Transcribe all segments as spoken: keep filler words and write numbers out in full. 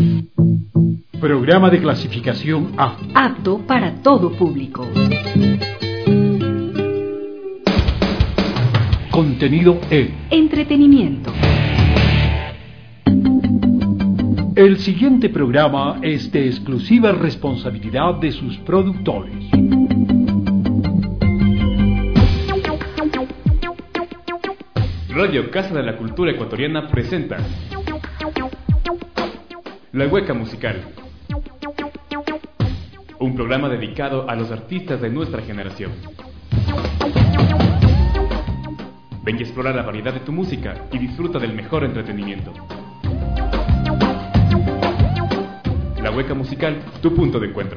Programa de clasificación A. Apto para todo público. Contenido E. Entretenimiento. El siguiente programa es de exclusiva responsabilidad de sus productores. Radio Casa de la Cultura Ecuatoriana presenta La Hueca Musical, un programa dedicado a los artistas de nuestra generación. Ven y explora la variedad de tu música y disfruta del mejor entretenimiento. La Hueca Musical, tu punto de encuentro.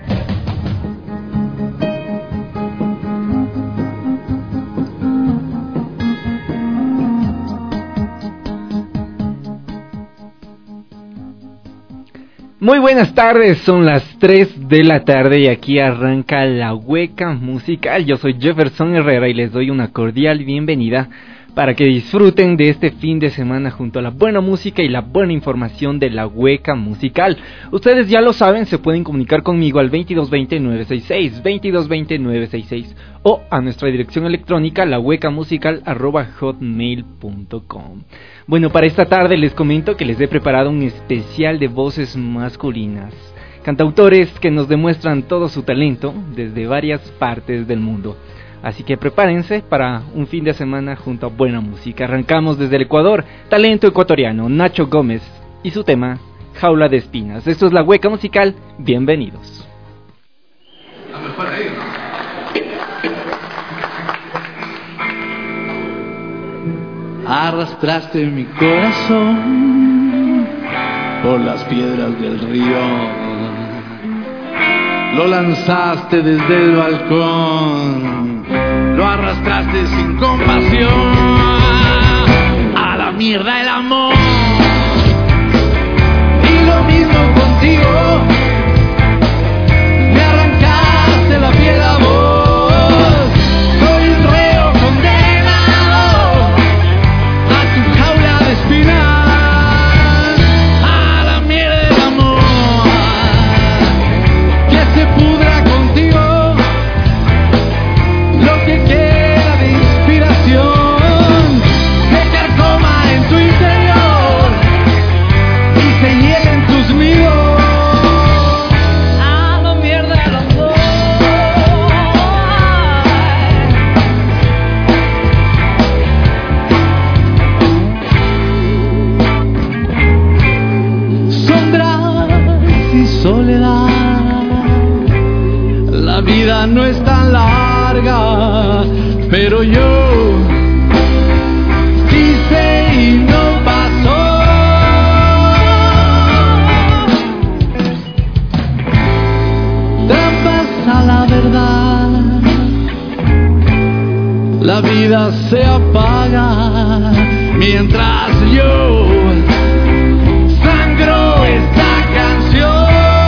Muy buenas tardes, son las tres de la tarde y aquí arranca La Hueca Musical. Yo soy Jefferson Herrera y les doy una cordial bienvenida para que disfruten de este fin de semana junto a la buena música y la buena información de La Hueca Musical. Ustedes ya lo saben, se pueden comunicar conmigo al veintidós veinte nueve sesenta y seis, veintidós veinte nueve sesenta y seis o a nuestra dirección electrónica lahuecamusical arroba hotmail punto com. Bueno, para esta tarde les comento que les he preparado un especial de voces masculinas, cantautores que nos demuestran todo su talento desde varias partes del mundo. Así que prepárense para un fin de semana junto a buena música. Arrancamos desde el Ecuador, talento ecuatoriano, Nacho Gómez y su tema, Jaula de Espinas. Esto es La Hueca Musical, bienvenidos. A lo mejor ahí, ¿no? Arrastraste mi corazón por las piedras del río, lo lanzaste desde el balcón, lo arrastraste sin compasión, a la mierda el amor, y lo mismo contigo, me arrancaste la piel a vos, soy un reo condenado a tu jaula de espinas, a la mierda el amor, que se pudra contigo lo que queda de inspiración, se carcoma en tu interior y se hiela en tus nidos, a la mierda el amor. Sombras y soledad, la vida no es tan larga, pero yo quise y no pasó. Trampas a la verdad, la vida se apaga mientras yo sangro esta canción.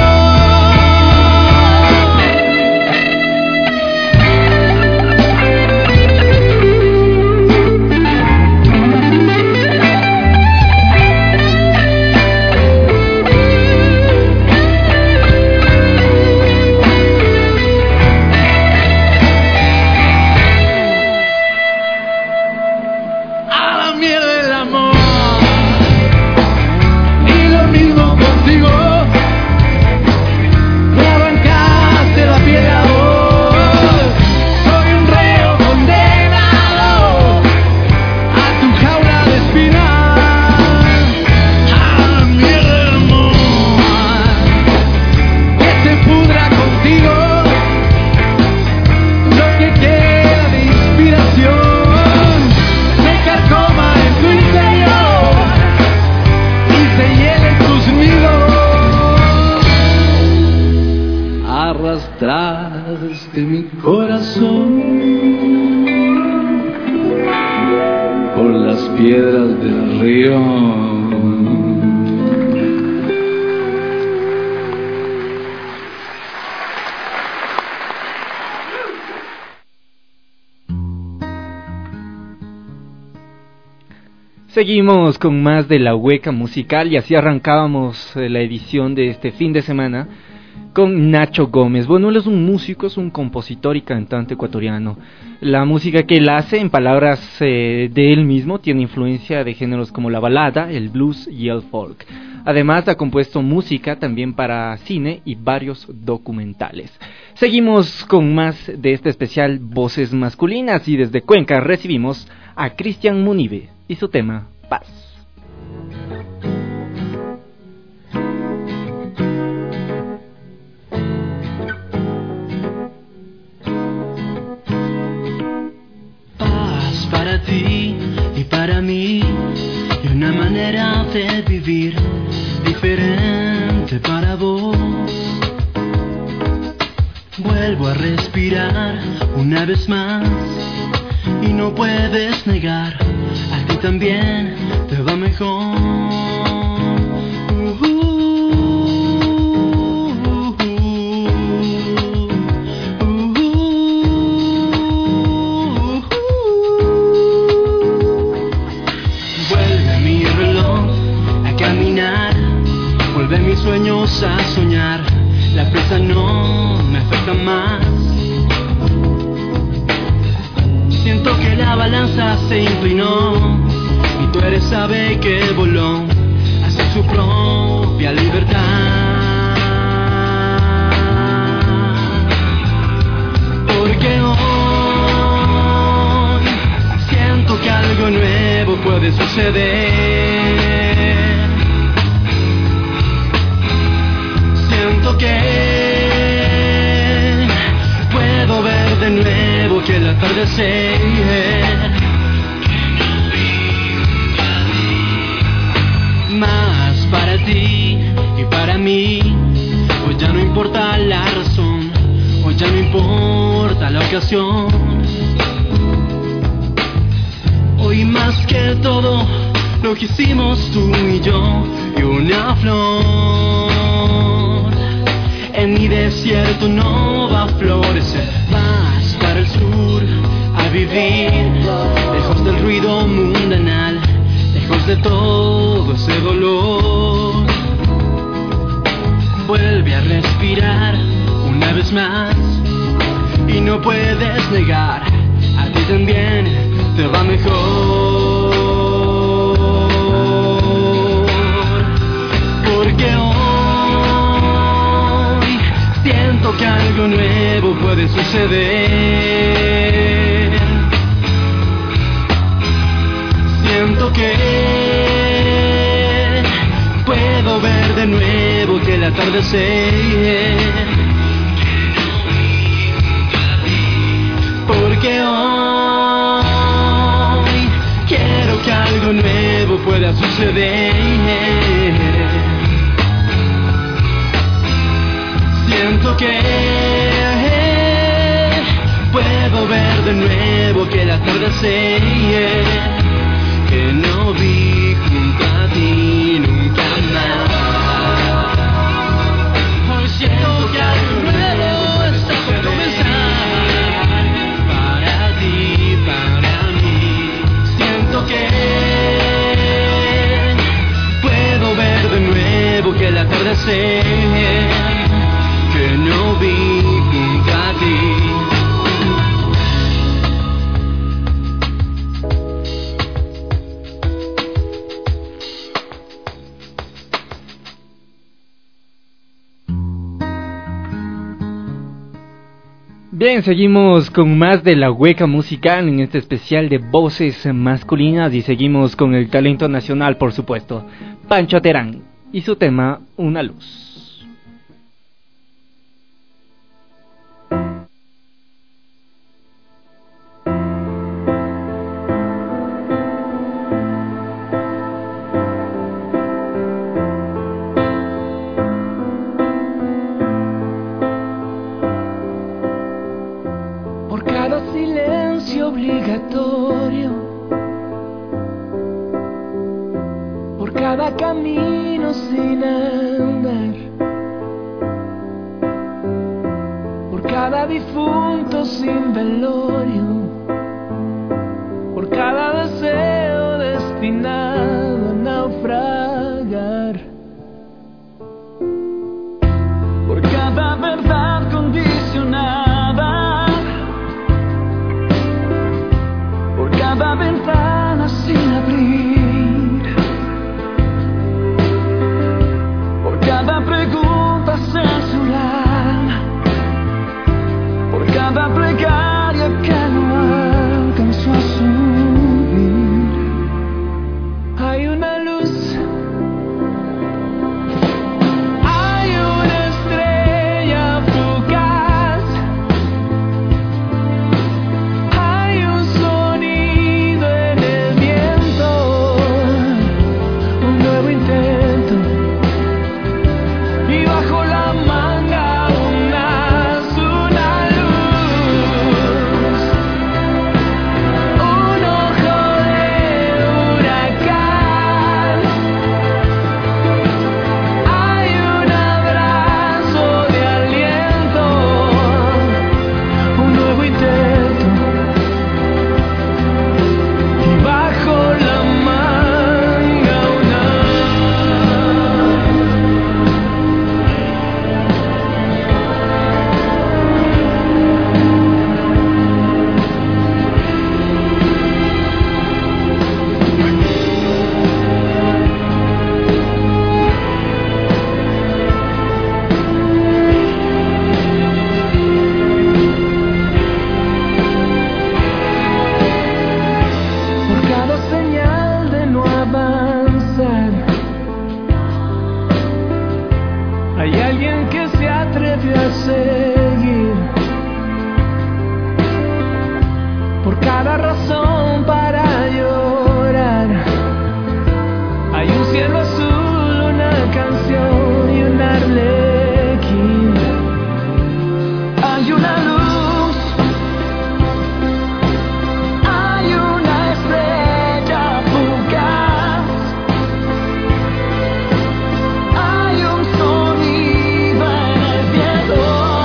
Arrastraste mi corazón por las piedras del río. Seguimos con más de La Hueca Musical y así arrancábamos la edición de este fin de semana con Nacho Gómez. Bueno, él es un músico, es un compositor y cantante ecuatoriano. La música que él hace, en palabras eh, de él mismo, tiene influencia de géneros como la balada, el blues y el folk. Además, ha compuesto música también para cine y varios documentales. Seguimos con más de este especial Voces Masculinas y desde Cuenca recibimos a Cristian Munive y su tema Paz. Paz para ti y para mí, y una manera de vivir diferente para vos. Vuelvo a respirar una vez más y no puedes negar, a ti también te va mejor. Uh, uh, uh, uh, Vuelve mi reloj a caminar, vuelve mis sueños a soñar, la prisa no me afecta más. Siento que la balanza se inclinó y tú eres ave que voló hacia su propia libertad. Porque hoy siento que algo nuevo puede suceder. Siento que puedo ver de nuevo que el atardecer más para ti y para mí. Hoy ya no importa la razón, hoy ya no importa la ocasión. Hoy más que todo lo que hicimos tú y yo, y una flor en mi desierto no va a florecer. Vas para el sur a vivir, lejos del ruido mundanal, lejos de todo ese dolor. Vuelve a respirar una vez más y no puedes negar, a ti también te va mejor. Porque hoy siento que algo nuevo puede suceder. Siento que puedo ver de nuevo que el atardecer. Porque hoy quiero que algo nuevo pueda suceder. Siento que puedo ver de nuevo que el atardecer que no vi junto a ti nunca más. Hoy siento que algo nuevo está por comenzar, para ti, para mí. Siento que puedo ver de nuevo que el atardecer que no vi junto a ti. Bien, seguimos con más de La Hueca Musical en este especial de Voces Masculinas y seguimos con el talento nacional, por supuesto, Pancho Terán y su tema Una Luz. obligatorio, por cada camino sin andar, por cada difunto sin velorio, por cada deseo destinado verdad condicionada por cada ventana sin abrir, por cada pregunta censurada, por cada plegaria que no alcanzó a subir. Hay una luz, hay una estrella fugaz, hay un sonido en el viento, un nuevo intento, y bajo la manga aún nace una luz, un ojo de huracán, hay un abrazo de aliento, un nuevo intento, y bajo la manga una. Por cada señal de no avanzar, hay alguien que se atreve a seguir. Por cada razón para llorar, hay un cielo azul, una canción y un arlequín. Hay una luz, hay una estrella fugaz, hay un sonido en el viento,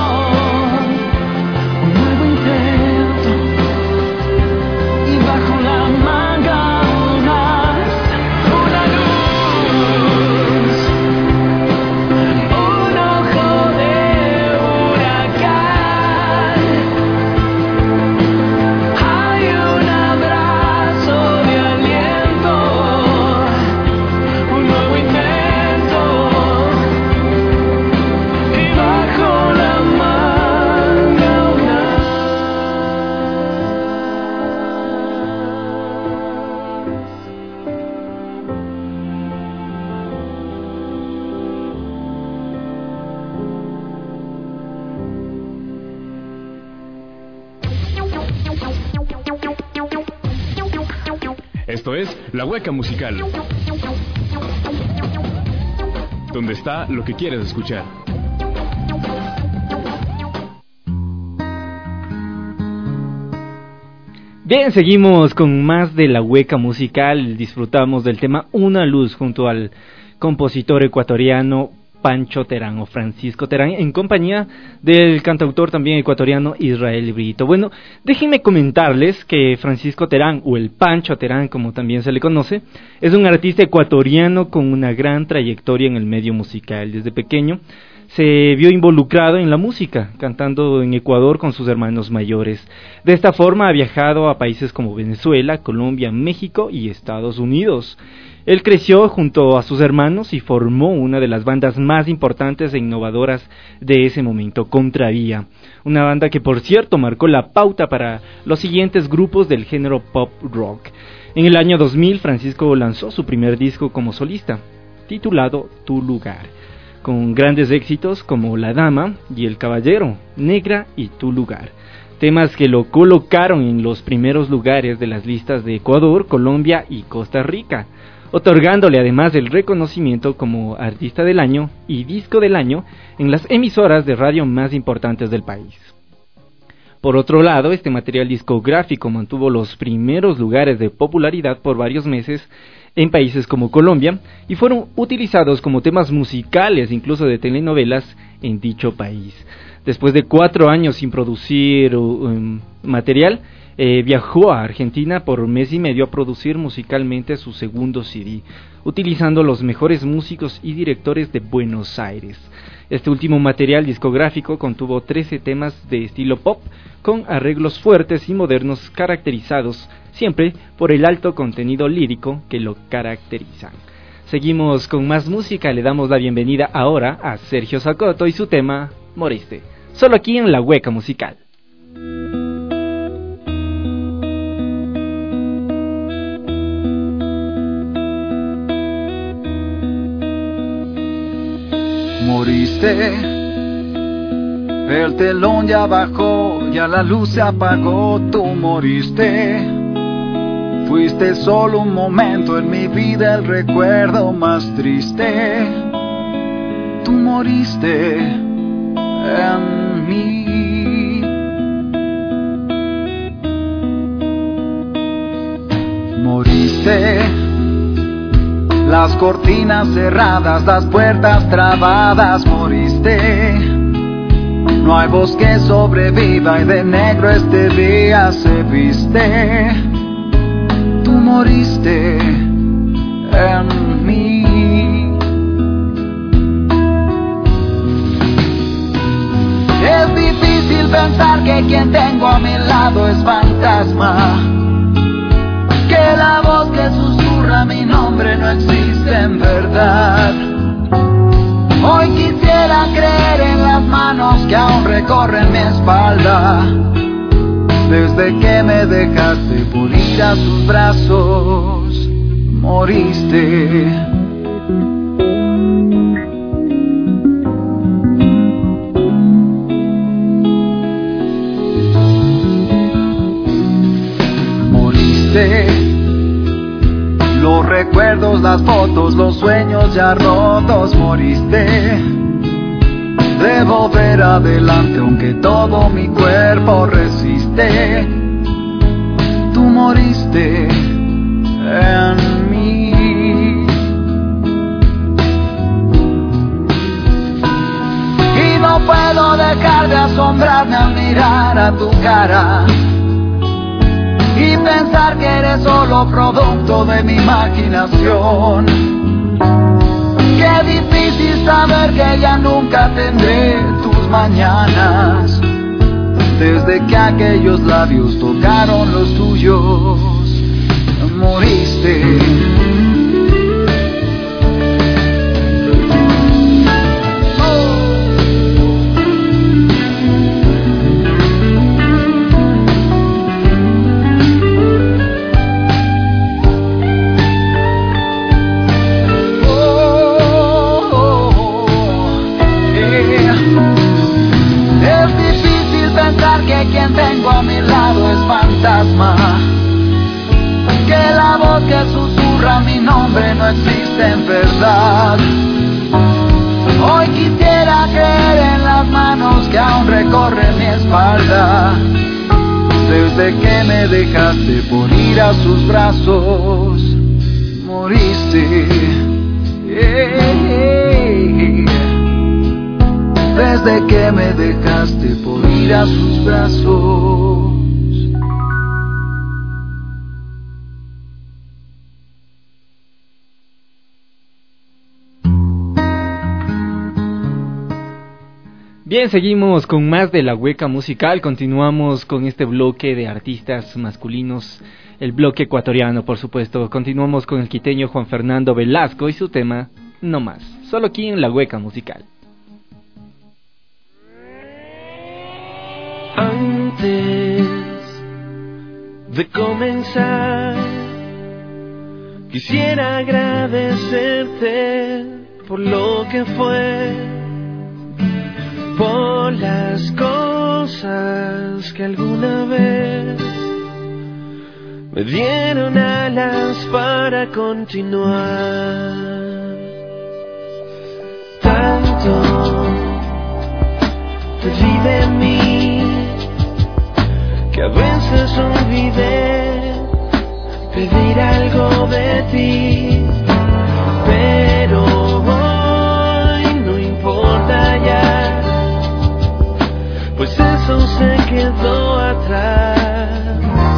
un nuevo intento, y bajo la manga una, una luz, un ojo de huracán, hay un abrazo de aliento, un nuevo intento, y bajo la manga una. Esto es La Hueca Musical, donde está lo que quieres escuchar. Bien, seguimos con más de La Hueca Musical. Disfrutamos del tema Una Luz junto al compositor ecuatoriano Pancho Terán o Francisco Terán, en compañía del cantautor también ecuatoriano Israel Brito. Bueno, déjenme comentarles que Francisco Terán, o el Pancho Terán como también se le conoce, es un artista ecuatoriano con una gran trayectoria en el medio musical. Desde pequeño se vio involucrado en la música, cantando en Ecuador con sus hermanos mayores. De esta forma ha viajado a países como Venezuela, Colombia, México y Estados Unidos. Él creció junto a sus hermanos y formó una de las bandas más importantes e innovadoras de ese momento, Contravía, una banda que por cierto marcó la pauta para los siguientes grupos del género pop rock. En el año dos mil, Francisco lanzó su primer disco como solista, titulado Tu Lugar, con grandes éxitos como La Dama y El Caballero, Negra y Tu Lugar, temas que lo colocaron en los primeros lugares de las listas de Ecuador, Colombia y Costa Rica, otorgándole además el reconocimiento como Artista del Año y Disco del Año en las emisoras de radio más importantes del país. Por otro lado, este material discográfico mantuvo los primeros lugares de popularidad por varios meses en países como Colombia y fueron utilizados como temas musicales, incluso de telenovelas, en dicho país. Después de cuatro años sin producir um, material, Eh, viajó a Argentina por un mes y medio a producir musicalmente su segundo C D, utilizando los mejores músicos y directores de Buenos Aires. Este último material discográfico contuvo trece temas de estilo pop, con arreglos fuertes y modernos caracterizados siempre por el alto contenido lírico que lo caracterizan. Seguimos con más música, le damos la bienvenida ahora a Sergio Zacoto y su tema Moriste, solo aquí en La Hueca Musical. Moriste, el telón ya bajó, ya la luz se apagó, tú moriste. Fuiste solo un momento en mi vida, el recuerdo más triste. Tú moriste en mí. Moriste. Las cortinas cerradas, las puertas trabadas, moriste. No hay voz que sobreviva y de negro este día se viste. Tú moriste en mí. Es difícil pensar que quien tengo a mi lado es fantasma, que la voz que susurra mi nombre no existe en verdad. Hoy quisiera creer en las manos que aún recorren mi espalda, desde que me dejaste por ir a sus brazos, moriste. Los recuerdos, las fotos, los sueños ya rotos, moriste. Debo ver adelante aunque todo mi cuerpo resiste. Tú moriste en mí. Y no puedo dejar de asombrarme al mirar a tu cara y pensar que eres solo producto de mi imaginación. Qué difícil saber que ya nunca tendré tus mañanas, desde que aquellos labios tocaron los tuyos, moriste. Que quien tengo a mi lado es fantasma, que la voz que susurra mi nombre no existe en verdad. Hoy quisiera creer en las manos que aún recorren mi espalda, desde que me dejaste por ir a sus brazos, moriste. Yeah, yeah. Desde que me dejaste por ir a sus brazos. Bien, seguimos con más de La Hueca Musical. Continuamos con este bloque de artistas masculinos, el bloque ecuatoriano, por supuesto. Continuamos con el quiteño Juan Fernando Velasco y su tema No Más, solo aquí en La Hueca Musical. Antes de comenzar, quisiera agradecerte por lo que fue, por las cosas que alguna vez me dieron alas para continuar. Tanto te di de mí que a veces olvidé pedir algo de ti, pero hoy no importa ya, pues eso se quedó atrás.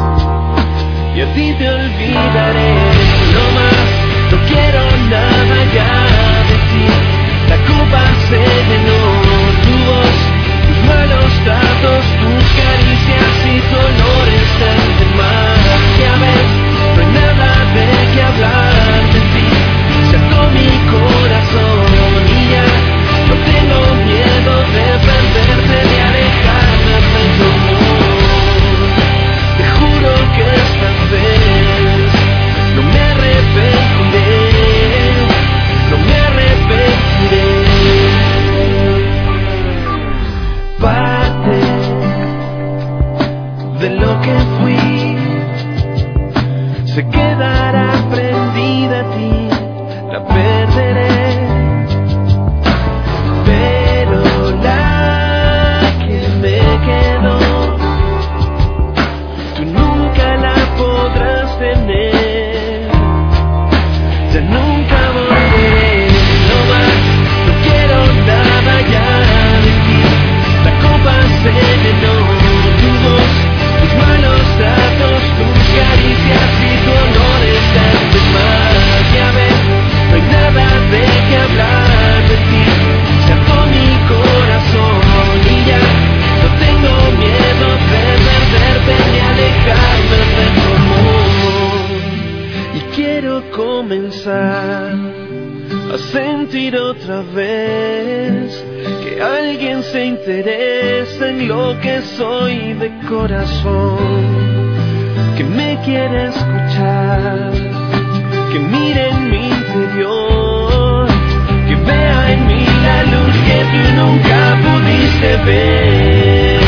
vez que alguien se interesa en lo que soy de corazón, que me quiera escuchar, que mire en mi interior, que vea en mí la luz que tú nunca pudiste ver.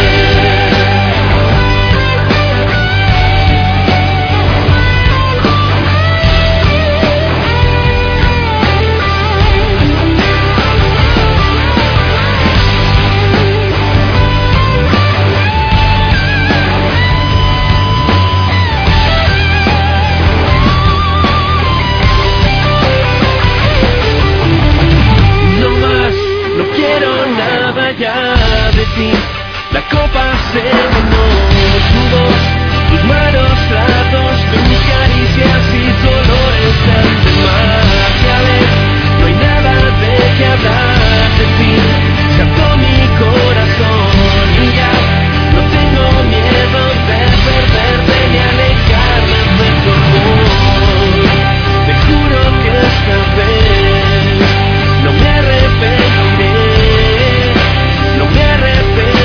La copa se llenó, tu voz, tus manos, tratos, tus caricias y dolores están de más. Ya ves, no hay nada de que hablar de ti, se ató mi corazón y ya no tengo miedo de perderte ni alejarme de tu amor. Te juro que esta vez no me arrepentiré, no me arrepentiré.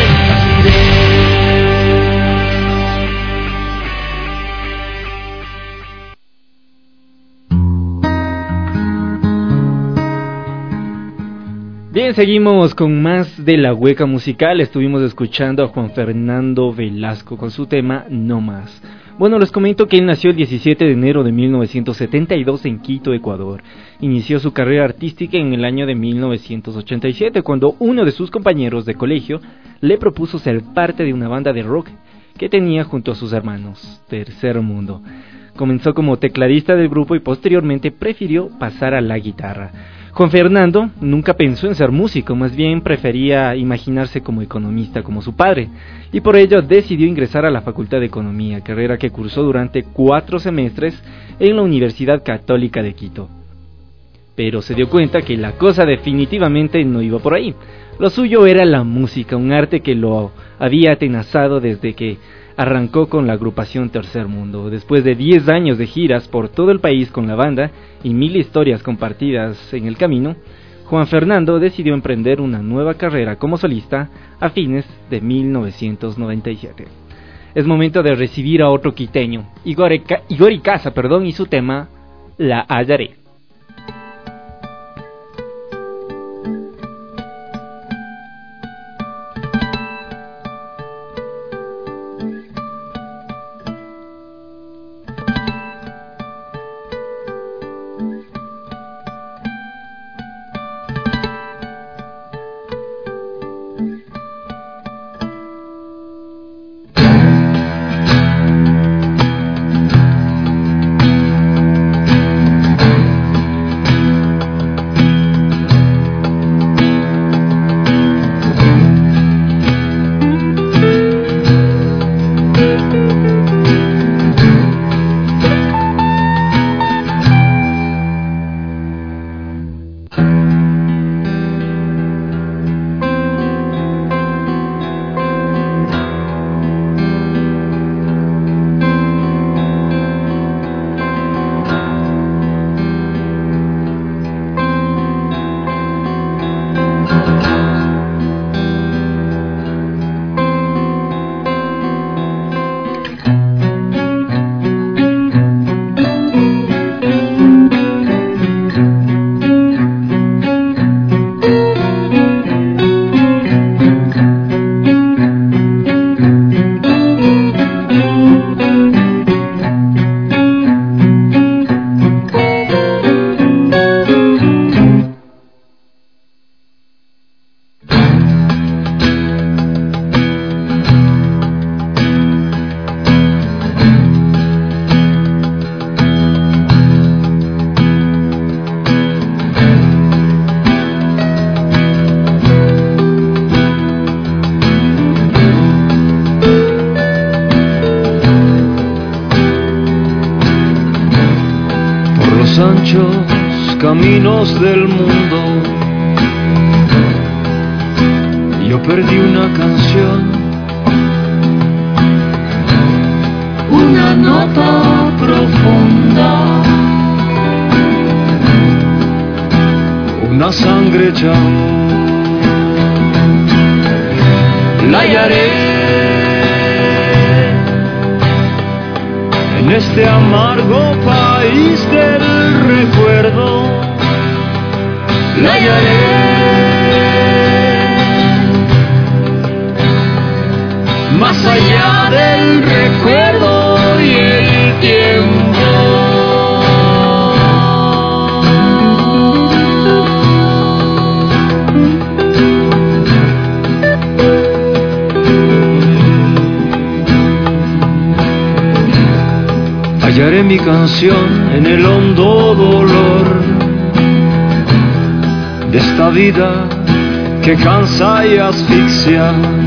Bien, seguimos con más de La Hueca Musical. Estuvimos escuchando a Juan Fernando Velasco con su tema No Más. Bueno, les comento que él nació el diecisiete de enero de mil novecientos setenta y dos en Quito, Ecuador. Inició su carrera artística en el año de mil novecientos ochenta y siete, cuando uno de sus compañeros de colegio le propuso ser parte de una banda de rock que tenía junto a sus hermanos, Tercer Mundo. Comenzó como tecladista del grupo y posteriormente prefirió pasar a la guitarra. Juan Fernando nunca pensó en ser músico, más bien prefería imaginarse como economista como su padre, y por ello decidió ingresar a la Facultad de Economía, carrera que cursó durante cuatro semestres en la Universidad Católica de Quito. Pero se dio cuenta que la cosa definitivamente no iba por ahí. Lo suyo era la música, un arte que lo había atenazado desde que arrancó con la agrupación Tercer Mundo. Después de diez años de giras por todo el país con la banda y mil historias compartidas en el camino, Juan Fernando decidió emprender una nueva carrera como solista a fines de mil novecientos noventa y siete. Es momento de recibir a otro quiteño, Igor, Igor Icaza, perdón, y su tema La Hallaré. Caminos del mundo, yo perdí una canción, una nota profunda, un la sangre ya la hallaré en este amargo país del recuerdo, la hallaré más allá del recuerdo y el tiempo. Hallaré mi canción en el hondo dolor de esta vida que cansa y asfixia,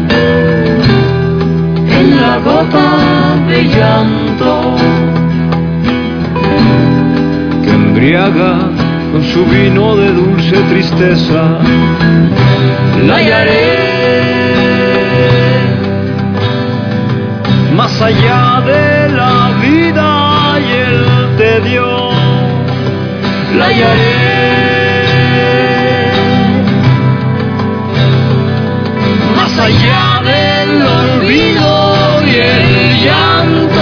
en la gota de llanto que embriaga con su vino de dulce tristeza, la hallaré más allá de la vida y el tedio, la hallaré más allá del olvido y el llanto.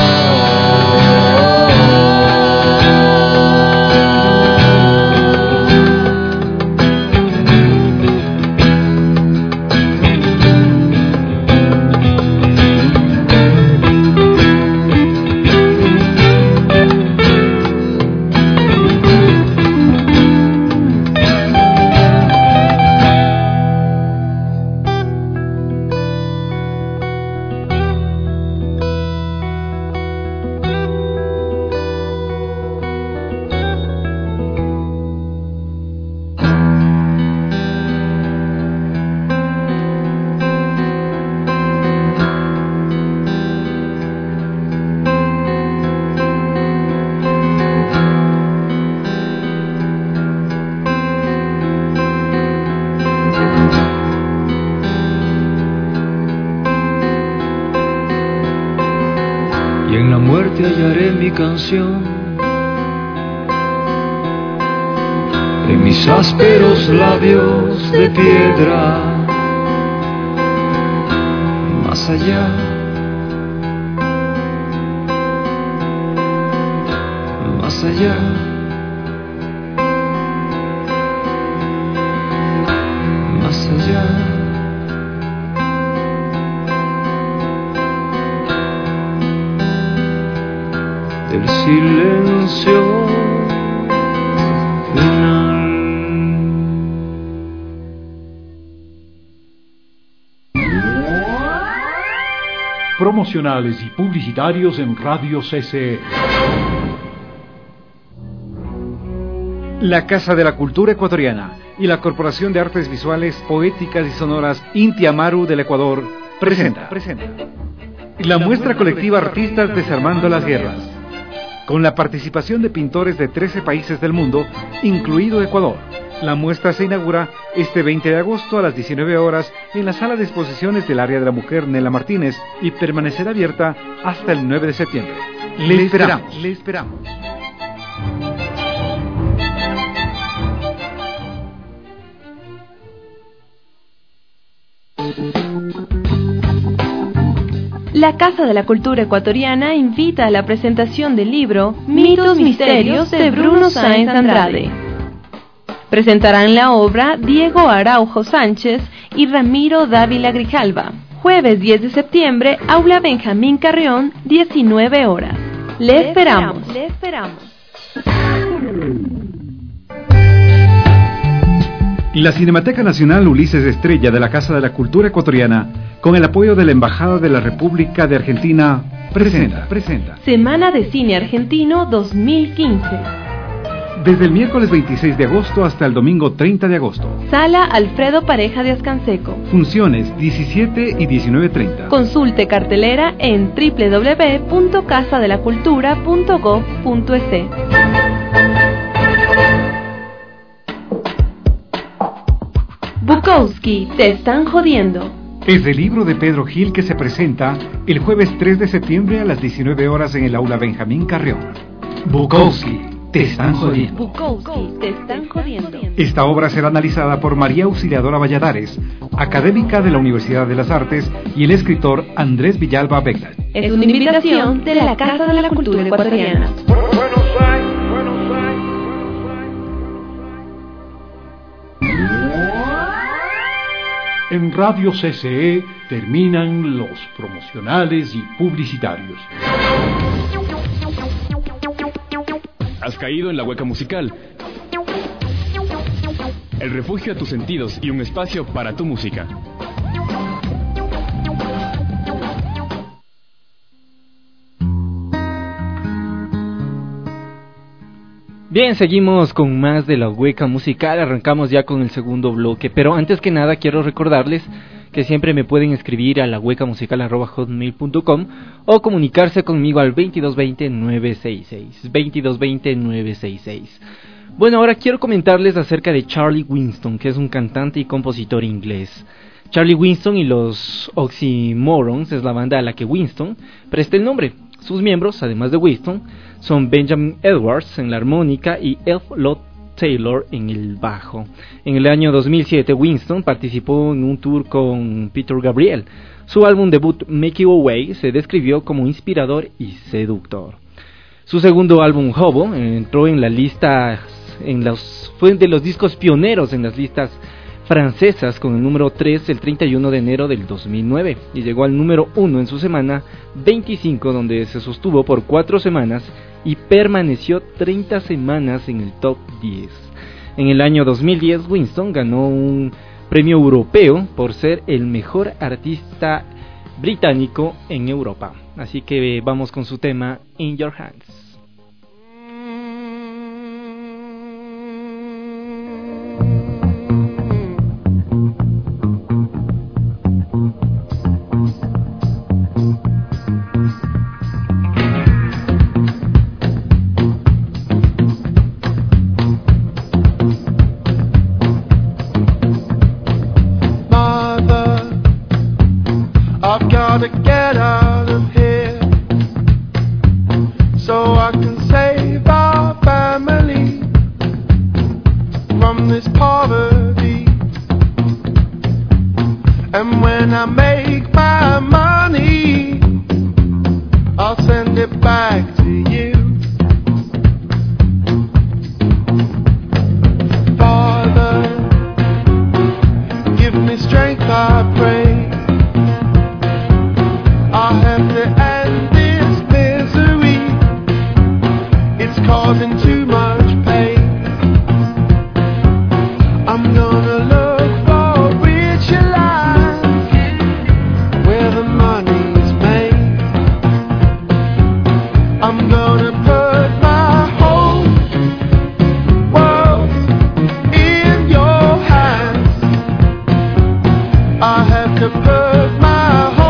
Hallaré mi canción en mis ásperos labios de piedra, más allá, más allá, más allá. El silencio final. Promocionales y publicitarios en Radio C C. La Casa de la Cultura Ecuatoriana y la Corporación de Artes Visuales, Poéticas y Sonoras Inti Amaru del Ecuador presenta, presenta la muestra colectiva Artistas Desarmando las Guerras, con la participación de pintores de trece países del mundo, incluido Ecuador. La muestra se inaugura este veinte de agosto a las diecinueve horas en la sala de exposiciones del área de la mujer Nela Martínez y permanecerá abierta hasta el nueve de septiembre. Le esperamos, le esperamos. La Casa de la Cultura Ecuatoriana invita a la presentación del libro Mitos Misterios de Bruno Sáenz Andrade. Presentarán la obra Diego Araujo Sánchez y Ramiro Dávila Grijalva. Jueves diez de septiembre, Aula Benjamín Carrión, diecinueve horas. Le esperamos. Le esperamos. La Cinemateca Nacional Ulises Estrella de la Casa de la Cultura Ecuatoriana, con el apoyo de la Embajada de la República de Argentina, presenta, presenta Semana de Cine Argentino dos mil quince. Desde el miércoles veintiséis de agosto hasta el domingo treinta de agosto. Sala Alfredo Pareja de Ascanseco. Funciones diecisiete y diecinueve treinta. Consulte cartelera en doble u doble u doble u punto casa de la cultura punto gob punto es. Bukowski, te están jodiendo. Es el libro de Pedro Gil que se presenta el jueves tres de septiembre a las diecinueve horas en el Aula Benjamín Carrión. Bukowski, te están jodiendo. Bukowski, te están jodiendo. Esta obra será analizada por María Auxiliadora Valladares, académica de la Universidad de las Artes, y el escritor Andrés Villalba Begla. Es una invitación de la Casa de la Cultura Ecuatoriana. En Radio C C E terminan los promocionales y publicitarios. Has caído en la hueca musical. El refugio a tus sentidos y un espacio para tu música. Bien, seguimos con más de la hueca musical, arrancamos ya con el segundo bloque, pero antes que nada quiero recordarles que siempre me pueden escribir a la hueca musical arroba hotmail punto com o comunicarse conmigo al veintidós veinte nueve sesenta y seis, veintidós veinte nueve sesenta y seis. Bueno, ahora quiero comentarles acerca de Charlie Winston, que es un cantante y compositor inglés. Charlie Winston y los Oxymorons es la banda a la que Winston presta el nombre. Sus miembros, además de Winston, son Benjamin Edwards en la armónica y Elf Lott Taylor en el bajo. En el año dos mil siete, Winston participó en un tour con Peter Gabriel. Su álbum debut, Make Your Way, se describió como inspirador y seductor. Su segundo álbum, Hobo, entró en la lista, en los, fue de los discos pioneros en las listas francesas con el número tres el treinta y uno de enero del dos mil nueve y llegó al número uno en su semana veinticinco, donde se sostuvo por cuatro semanas y permaneció treinta semanas en el top diez. En el año dos mil diez, Winston ganó un premio europeo por ser el mejor artista británico en Europa. Así que vamos con su tema In Your Hands. To get out of here so I can save our family from this poverty. And when I make my money, I'll send it back to you. Father, give me strength, I pray. I have to end this misery. It's causing too much pain. I'm gonna look for richer lands where the money's made. I'm gonna put my whole world in your hands. I have to put my whole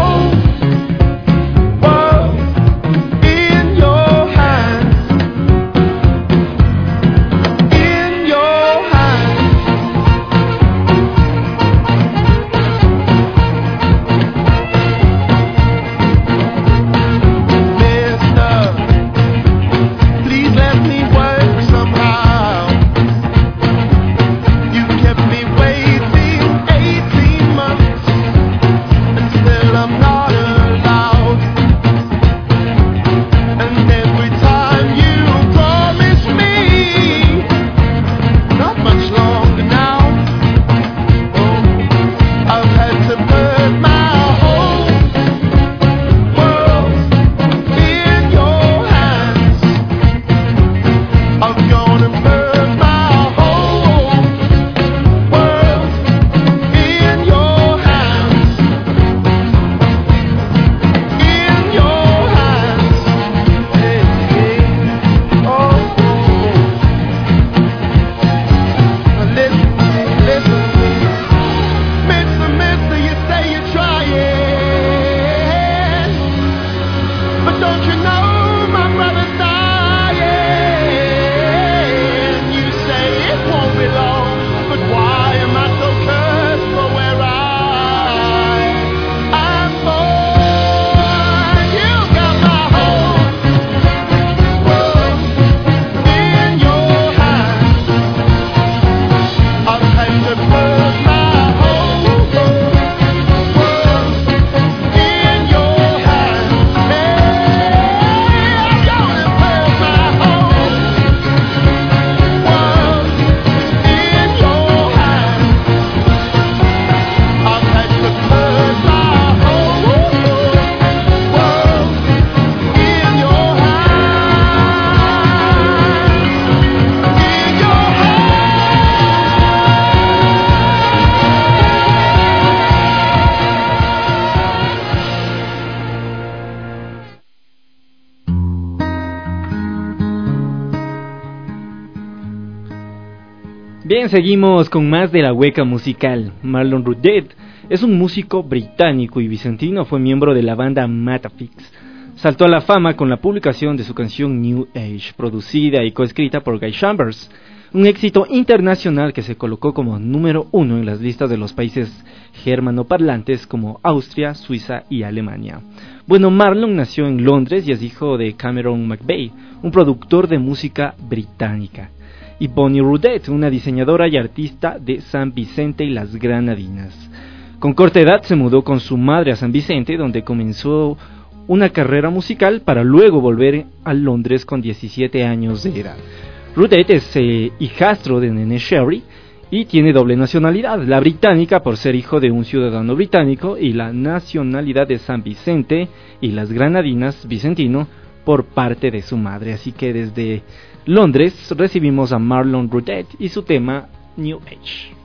Bien, seguimos con más de la hueca musical. Marlon Rudet es un músico británico y bizantino, fue miembro de la banda Matafix. Saltó a la fama con la publicación de su canción New Age, producida y coescrita por Guy Chambers, un éxito internacional que se colocó como número uno en las listas de los países germanoparlantes como Austria, Suiza y Alemania. Bueno, Marlon nació en Londres y es hijo de Cameron McVeigh, un productor de música británica, y Bonnie Rudet, una diseñadora y artista de San Vicente y las Granadinas. Con corta edad se mudó con su madre a San Vicente, donde comenzó una carrera musical para luego volver a Londres con diecisiete años de edad. Rudet es eh, hijastro de Nene Sherry y tiene doble nacionalidad, la británica por ser hijo de un ciudadano británico y la nacionalidad de San Vicente y las Granadinas vicentino por parte de su madre. Así que desde Londres recibimos a Marlon Rudet y su tema New Age.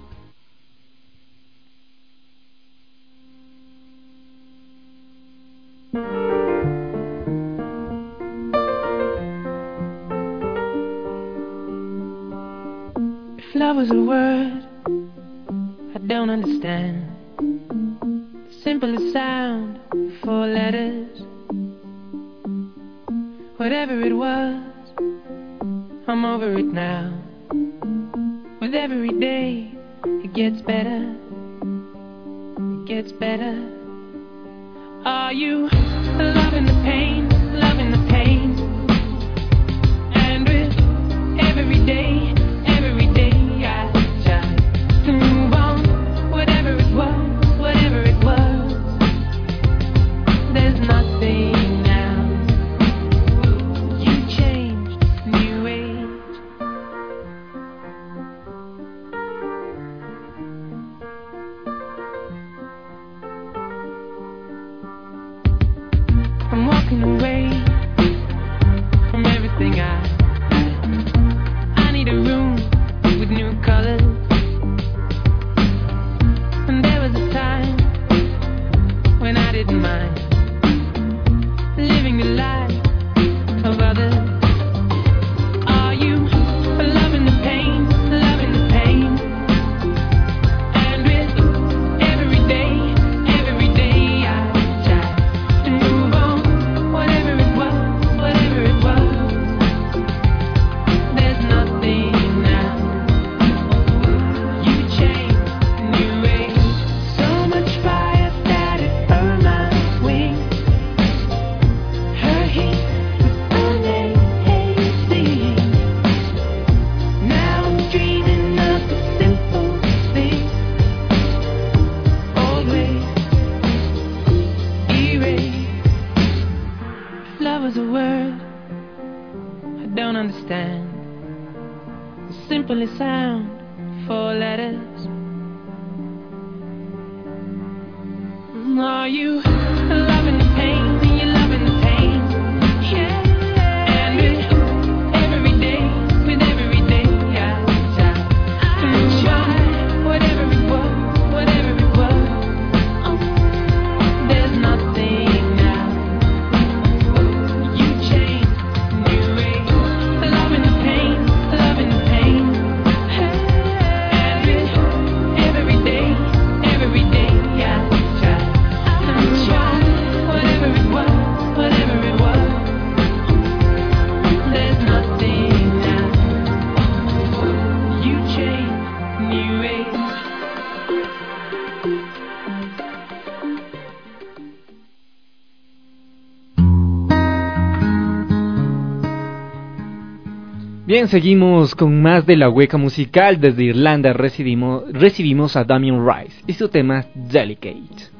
If love was a word I don't understand, the simplest sound, four letters. Whatever it was, I'm over it now. With every day, it gets better, it gets better. Are you loving the pain, loving the pain? And with every day, every day I try to move on. Whatever it was, whatever it was, there's nothing now. You changed, new age. I'm walking away from everything I I need a room with new colors. And there was a time when I didn't mind living the life of others. Are you loving the pain, loving the pain? And with every day, every day I try to move on. Whatever it was, whatever it was, there's nothing now. You changed, new age. So much fire that it burned my wings. Her heat was amazing. Now I'm dreaming of the simple things. Old ways erased. If love was a word I don't understand, the simplest sound, four letters. Are you loving the pain? You loving the pain? Yeah. And with every day, with every day, I try to try. Whatever it was, whatever it was, oh, there's nothing now. You changed, new age. Loving the pain, loving the pain. And with every day, every day, I try to try. Whatever it was, whatever it was, there's nothing now. You changed, new age. Bien, seguimos con más de la hueca musical. Desde Irlanda recibimos, recibimos a Damien Rice y su tema Delicate.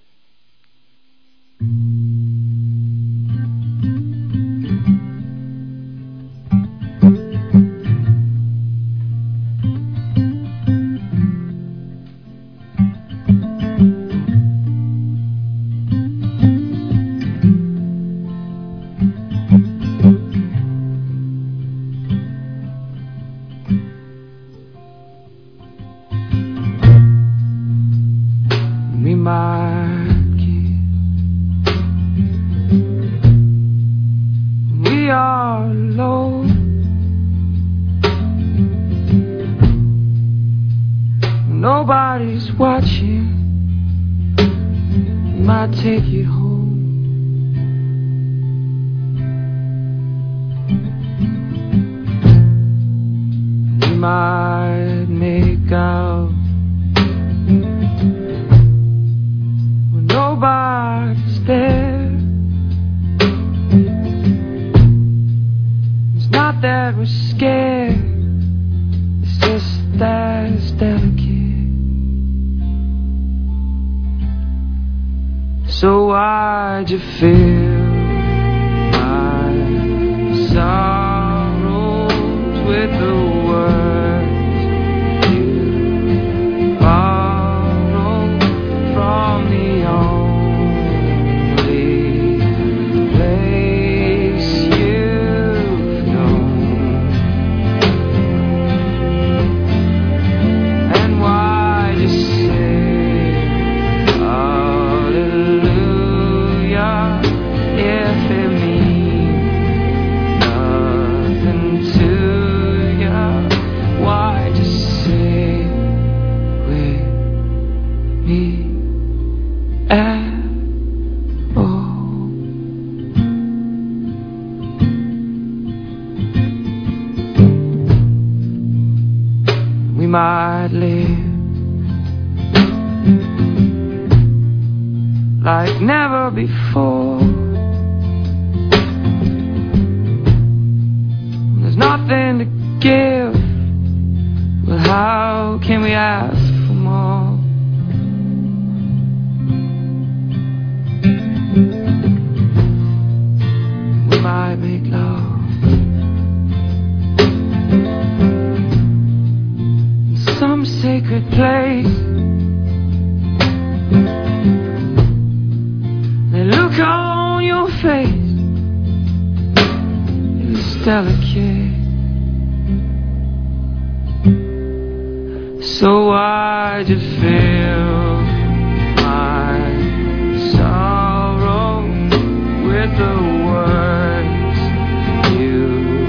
Me my kid. We are alone. when nobody's watching, we might take it home. We might make out when nobody's there. It's not that we're scared, it's just that it's delicate. So why'd you fill my sorrows with the words you borrowed from the only place you've known? And why'd you say hallelujah if it means nothing to ya? Why'd you say with me at all? We might live like never before. There's nothing to give. Well, how can we ask for more? We might make love in some sacred place. The look on your face is delicate. So why'd you fill my sorrow with the words you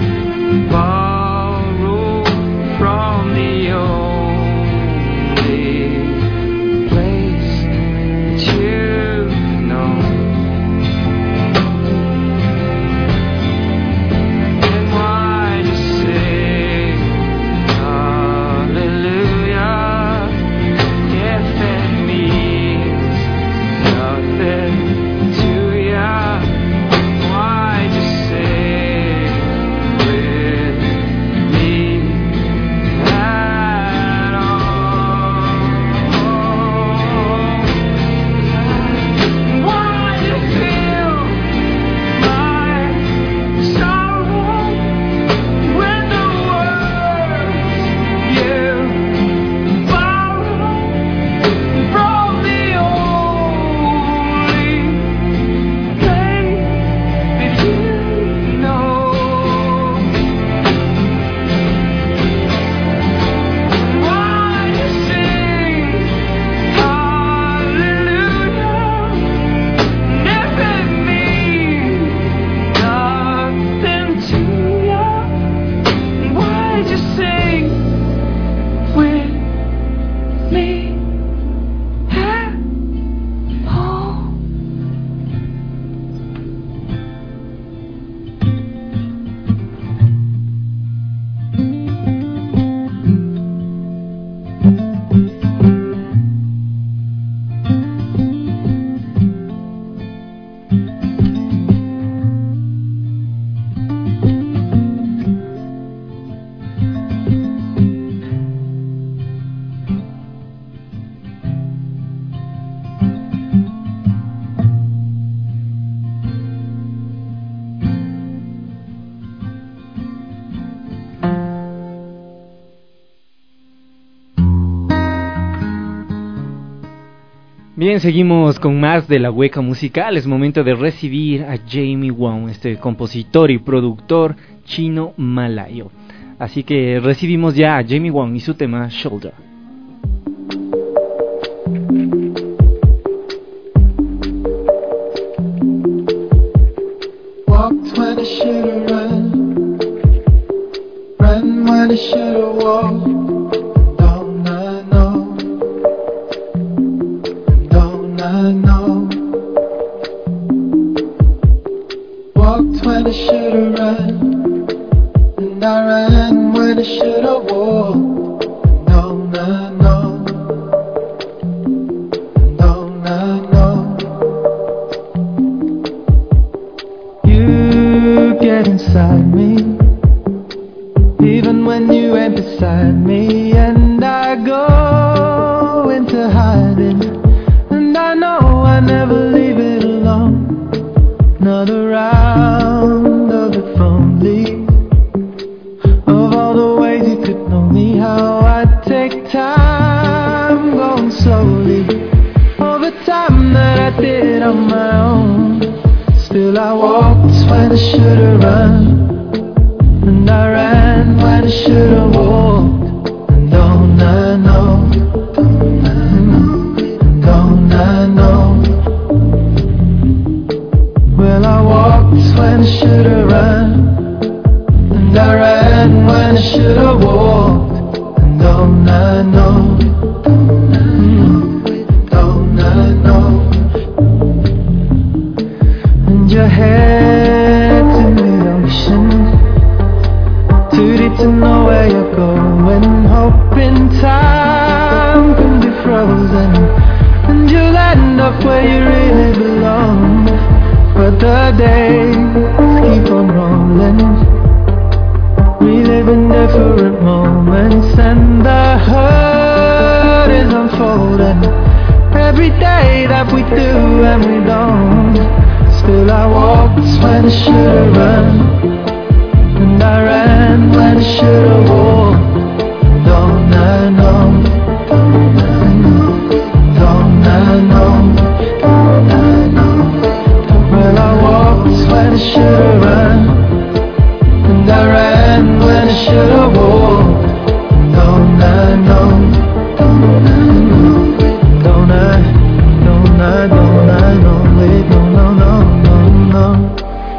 borrowed from the only place that you've known? And why'd you say hallelujah if it means nothing to ya? Why'd you say with me at all? Why'd you feel my sorrow with the words you borrowed from the only place that you know? Why'd you sing hallelujah if it means nothing to ya? Why'd you sing with me at all? Bien, seguimos con más de la hueca musical. Es momento de recibir a Jamie Wong, este compositor y productor chino-malayo. Así que recibimos ya a Jamie Wong y su tema Shoulder. Walked when I should've run, ran when I should've walked. Don't I know? I should have walked. No, no, no. No, no, no. You get inside me, even when you ain't beside me, and I go into hiding, and I know I never leave it alone. Another round of the phone leaves, of all the ways you could know me, how I take time going slowly, all the time that I did on my own. Still I walked when I should've run, and I ran when I should've walked. And don't I know, don't I know. Well, I walked when I should've run, and I ran when I should've walked. And don't I know, don't I know. And your head's in the ocean, too deep to know where you're going, hoping time can be frozen, and you'll end up where you really belong. But the days keep on rolling, reliving different moments, and the hurt is unfolding every day that we do and we don't. Still I walked when I should've run, and I ran when I should've walked. Don't I know, don't I know, don't I know. Well, I walked when I should've run, and I ran when I should've walked. Don't I know, don't I know, don't I, don't I, don't I know, wait, no, no, no, no, no.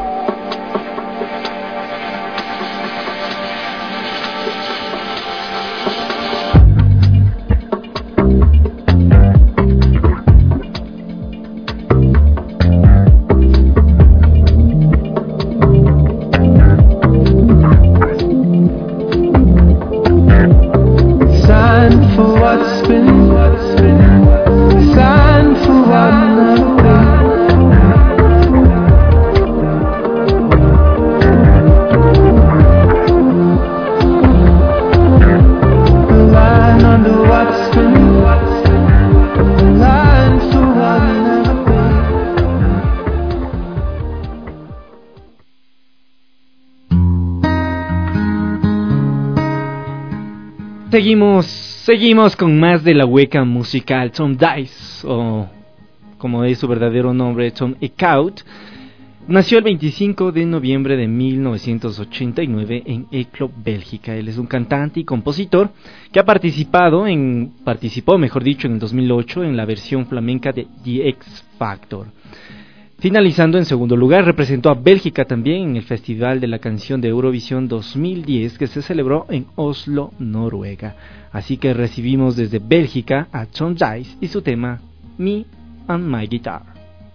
Seguimos, seguimos con más de la hueca musical. Tom Dice, o como es su verdadero nombre, Tom Eekhout, nació el veinticinco de noviembre de mil novecientos ochenta y nueve en Eeklo, Bélgica. Él es un cantante y compositor que ha participado en, participó, mejor dicho, en el dos mil ocho en la versión flamenca de The X Factor. Finalizando en segundo lugar, representó a Bélgica también en el Festival de la Canción de Eurovisión dos mil diez, que se celebró en Oslo, Noruega. Así que recibimos desde Bélgica a Tom Dice y su tema Me and My Guitar.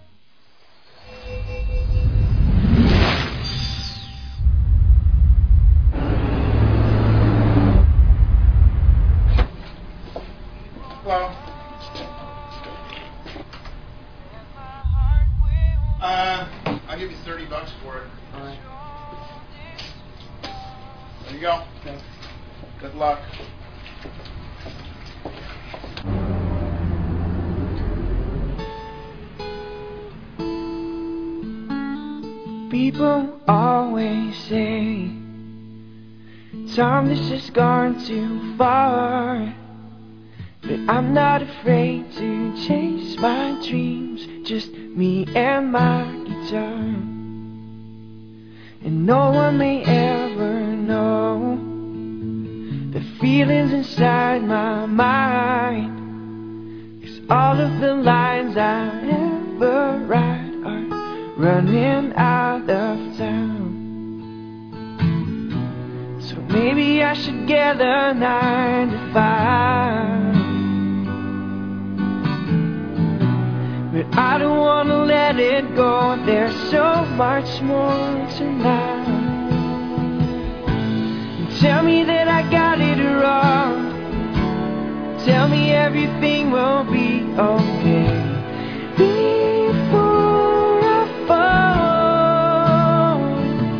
Hello. Uh, I'll give you thirty bucks for it. All right. There you go. Thanks. Good luck. People always say, Tom, this has gone too far. But I'm not afraid to chase my dreams, just me and my guitar. And no one may ever know the feelings inside my mind, 'cause all of the lines I ever write are running out of town. So maybe I should get a nine to five, but I don't wanna let it go. There's so much more tonight. Tell me that I got it wrong. Tell me everything will be okay before I fall.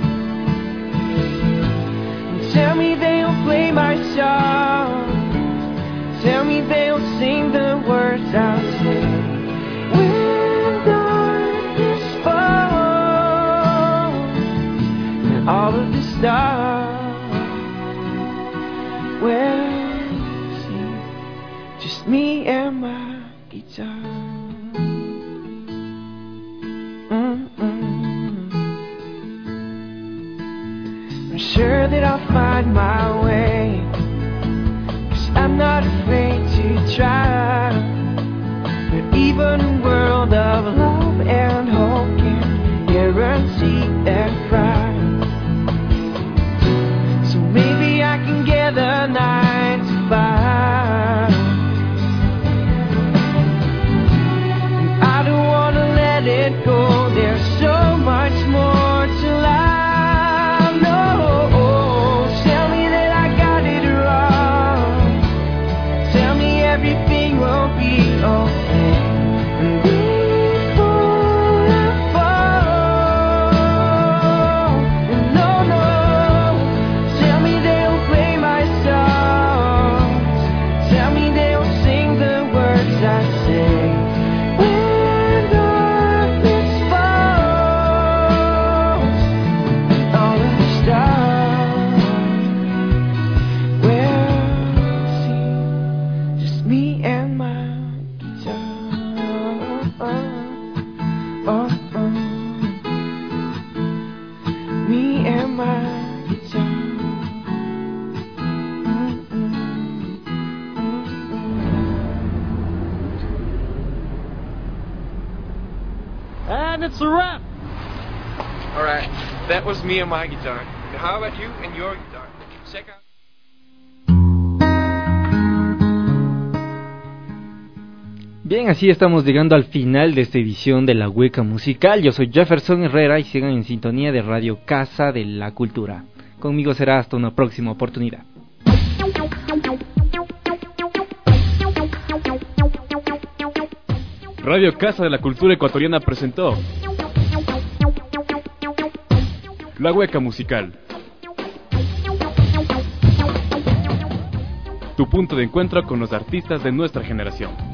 Tell me they'll play my songs. Tell me they'll sing the words I'll say. When darkness falls and all of the stars will see just me and my guitar. I'm sure that I'll find my way, 'cause I'm not afraid to try. But even a world of love and hope can guarantee that cry. So maybe I can get a nine to five. And I don't wanna let it go, there's so much more to life. And it's a wrap! Alright, that was me and my guitar. Now how about you and your guitar? Check out. Bien, así estamos llegando al final de esta edición de La Hueca Musical. Yo soy Jefferson Herrera y sigan en sintonía de Radio Casa de la Cultura. Conmigo será hasta una próxima oportunidad. Radio Casa de la Cultura Ecuatoriana presentó La Hueca Musical, tu punto de encuentro con los artistas de nuestra generación.